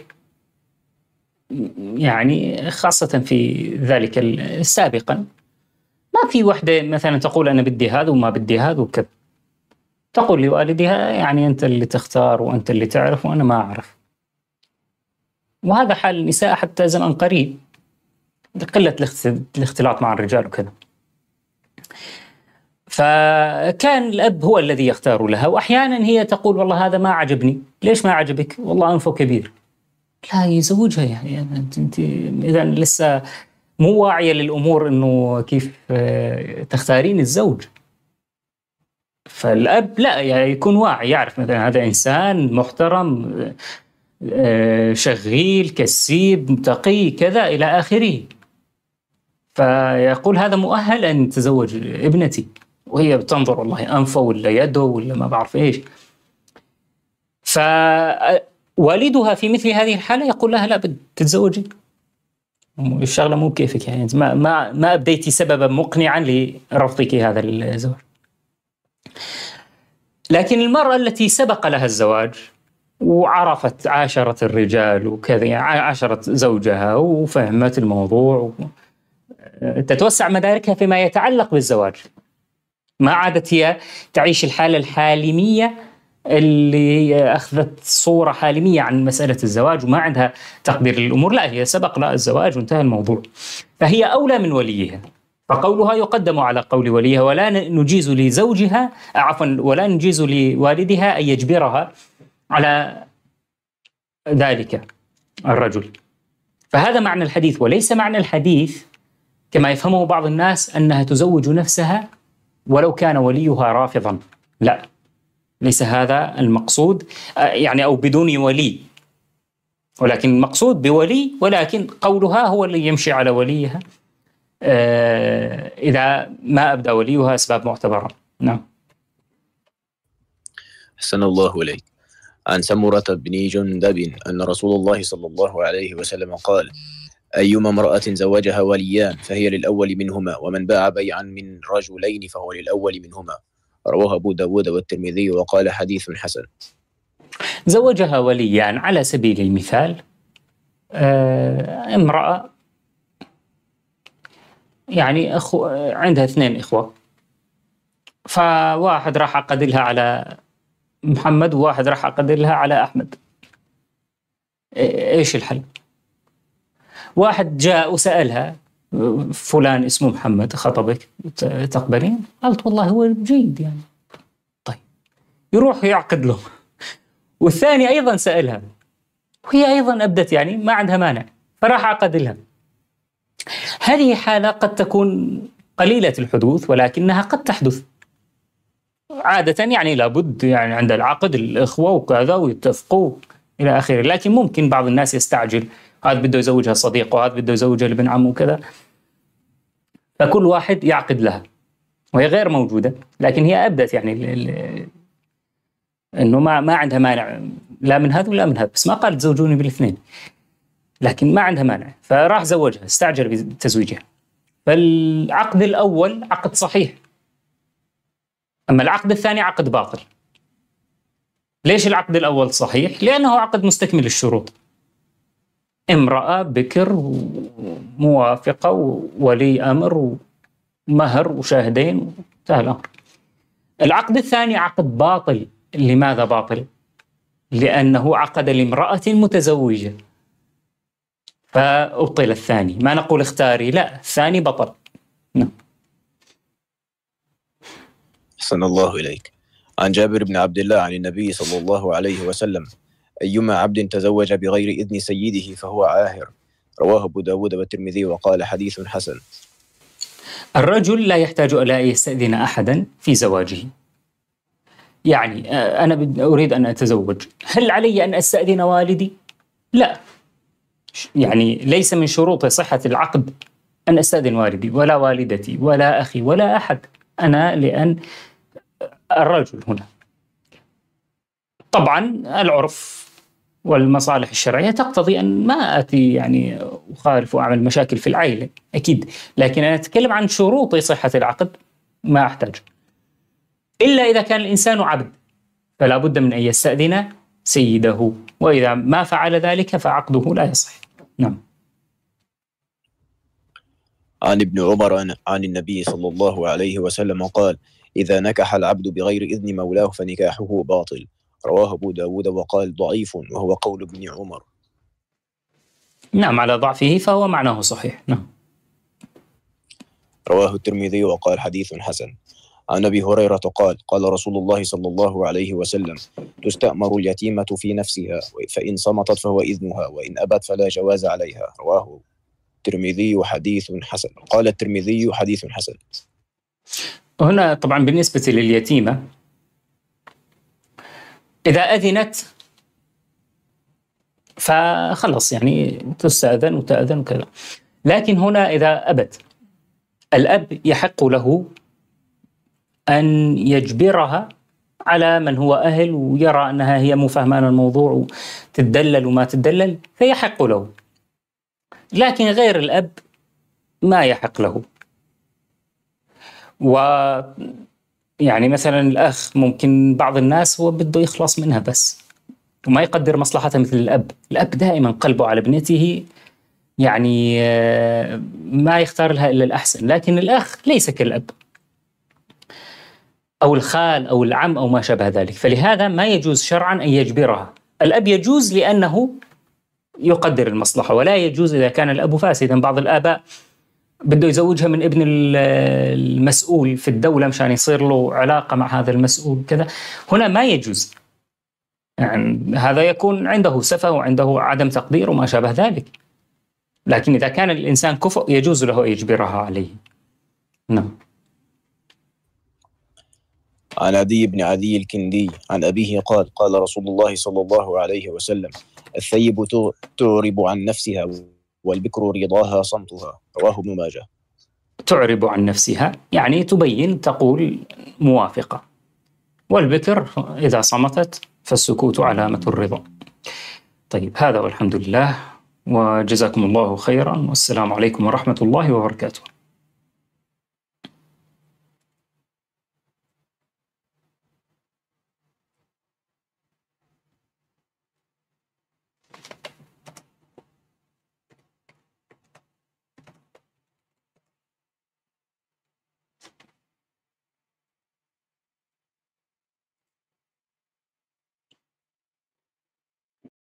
S2: يعني خاصة في ذلك سابقا ما في وحدة مثلا تقول أنا بدي هذا وما بدي هذا وكذا، تقول لوالدها يعني أنت اللي تختار وأنت اللي تعرف وأنا ما أعرف. وهذا حال النساء حتى زمن قريب، قلة الاختلاط مع الرجال وكذا. فكان الأب هو الذي يختار لها، وأحيانا هي تقول والله هذا ما عجبني. ليش ما عجبك؟ والله أنفه كبير. لا يزوجها يعني أنت إذا لسه مو واعية للأمور إنه كيف تختارين الزوج. فالأب لا يعني يكون واعي، يعرف مثلا هذا إنسان محترم شغيل كسيب متقي كذا إلى آخره، فيقول هذا مؤهل أن يتزوج ابنتي، وهي بتنظر والله أنفه ولا يده ولا ما بعرف إيش. فوالدها في مثل هذه الحالة يقول لها لا بد تتزوجي، الشغلة مو كيفك يعني ما ما ما أبديتي سببا مقنعا لرفضك هذا الزواج. لكن المرأة التي سبق لها الزواج وعرفت عاشرة الرجال وكذا، يعني عاشرت زوجها وفهمت الموضوع تتوسع مداركها فيما يتعلق بالزواج، ما عادت هي تعيش الحالة الحالمية اللي أخذت صورة حالمية عن مسألة الزواج وما عندها تقدير للأمور. لا، هي سبق لها الزواج وانتهى الموضوع، فهي أولى من وليها، فقولها يقدم على قول وليها، ولا نجيز لزوجها عفوا ولا نجيز لوالدها أن يجبرها على ذلك الرجل. فهذا معنى الحديث، وليس معنى الحديث كما يفهمه بعض الناس أنها تزوج نفسها ولو كان وليها رافضا. لا، ليس هذا المقصود، يعني أو بدون ولي، ولكن المقصود بولي، ولكن قولها هو اللي يمشي على وليها إذا ما أبدى وليها أسباب معتبرة. نعم.
S4: أحسن الله إليك. عن سمرة بن جندب أن رسول الله صلى الله عليه وسلم قال: أيما امرأة زوجها وليان فهي للأول منهما، ومن باع بيعا من رجلين فهو للأول منهما. رواه أبو داود والترمذي وقال حديث حسن.
S2: زوجها وليان على سبيل المثال آه امرأة يعني أخو عندها اثنين إخوة، فواحد راح عقد لها على محمد وواحد راح عقد لها على أحمد. إيش الحل؟ واحد جاء وسألها فلان اسمه محمد خطبك تقبلين؟ قالت والله هو جيد يعني. طيب يروح يعقد له. والثاني أيضا سألها وهي أيضا أبدت يعني ما عندها مانع، فراح عقد لها. هذه حالة قد تكون قليلة الحدوث ولكنها قد تحدث عادة، يعني لابد يعني عند العقد الإخوة وكذا ويتفقوا إلى آخره. لكن ممكن بعض الناس يستعجل، هذا بده يزوجها صديق وهذا بده يزوجها لابن عمه وكذا، فكل واحد يعقد لها وهي غير موجودة، لكن هي أبدت يعني ال ال إنه ما ما عندها مانع لا من هذا ولا من هذا، بس ما قالت زوجوني بالاثنين، لكن ما عندها مانع، فراح زوجها استعجل بتزويجها. فالعقد الأول عقد صحيح، أما العقد الثاني عقد باطل. ليش العقد الأول صحيح؟ لأنه عقد مستكمل الشروط، امرأة بكر وموافقة وولي أمر ومهر وشاهدين وانتهى الأمر. العقد الثاني عقد باطل. لماذا باطل؟ لأنه عقد لامرأة متزوجة فأبطل الثاني. ما نقول اختاري، لا، الثاني بطل. نعم.
S4: أحسن الله إليك. عن جابر بن عبد الله عن النبي صلى الله عليه وسلم: أيما عبد تزوج بغير إذن سيده فهو عاهر. رواه أبو داود والترمذي وقال حديث حسن.
S2: الرجل لا يحتاج إلى أن يستأذن أحدا في زواجه. يعني أنا أريد أن أتزوج، هل علي أن أستأذن والدي؟ لا، يعني ليس من شروط صحة العقد أن أستأذن والدي ولا والدتي ولا أخي ولا أحد. أنا لأن الرجل هنا طبعا العرف والمصالح الشرعية تقتضي أن ما أتي يعني أخالف وأعمل مشاكل في العائلة أكيد، لكن أنا أتكلم عن شروط صحة العقد ما أحتاج، إلا إذا كان الإنسان عبد فلا بد من أن يستأذن سيده، وإذا ما فعل ذلك فعقده لا يصح. نعم.
S4: عن ابن عمر عن النبي صلى الله عليه وسلم قال: إذا نكح العبد بغير إذن مولاه فنكاحه باطل. رواه أبو داود وقال ضعيف، وهو قول ابن عمر.
S2: نعم، على ضعفه فهو معناه صحيح. نعم.
S4: رواه الترمذي وقال حديث حسن. عن أبي هريرة قال: قال رسول الله صلى الله عليه وسلم: تستأمر اليتيمة في نفسها، فإن صمتت فهو إذنها، وإن أبت فلا جواز عليها. رواه الترمذي حديث حسن. قال الترمذي حديث حسن.
S2: هنا طبعا بالنسبة لليتيمة إذا أذنت فخلص يعني تستأذن وتأذن وكذا، لكن هنا إذا أبت الأب يحق له أن يجبرها على من هو أهل ويرى أنها هي مو فاهمة الموضوع وتدلل وما تدلل فيحق له، لكن غير الأب ما يحق له. و يعني مثلا الأخ ممكن بعض الناس هو بده يخلص منها بس وما يقدر مصلحتها مثل الأب. الأب دائما قلبه على ابنته، يعني ما يختار لها إلا الأحسن، لكن الأخ ليس كالأب أو الخال أو العم أو ما شابه ذلك، فلهذا ما يجوز شرعا أن يجبرها. الأب يجوز لأنه يقدر المصلحة، ولا يجوز إذا كان الأب فاسدا. بعض الآباء بده يزوجها من ابن المسؤول في الدولة مشان يصير له علاقة مع هذا المسؤول كذا، هنا ما يجوز. يعني هذا يكون عنده سفة وعنده عدم تقدير وما شابه ذلك، لكن إذا كان الإنسان كفء يجوز له أن يجبرها عليه. نعم.
S4: عن عدي بن عدي الكندي عن أبيه قال: قال رسول الله صلى الله عليه وسلم: الثيب تعرب عن نفسها، والبكر رضاها صمتها. رواه ابن ماجه.
S2: تعرب عن نفسها يعني تبين، تقول موافقة، والبكر إذا صمتت فالسكوت علامة الرضا. طيب، هذا والحمد لله، وجزاكم الله خيرا، والسلام عليكم ورحمة الله وبركاته.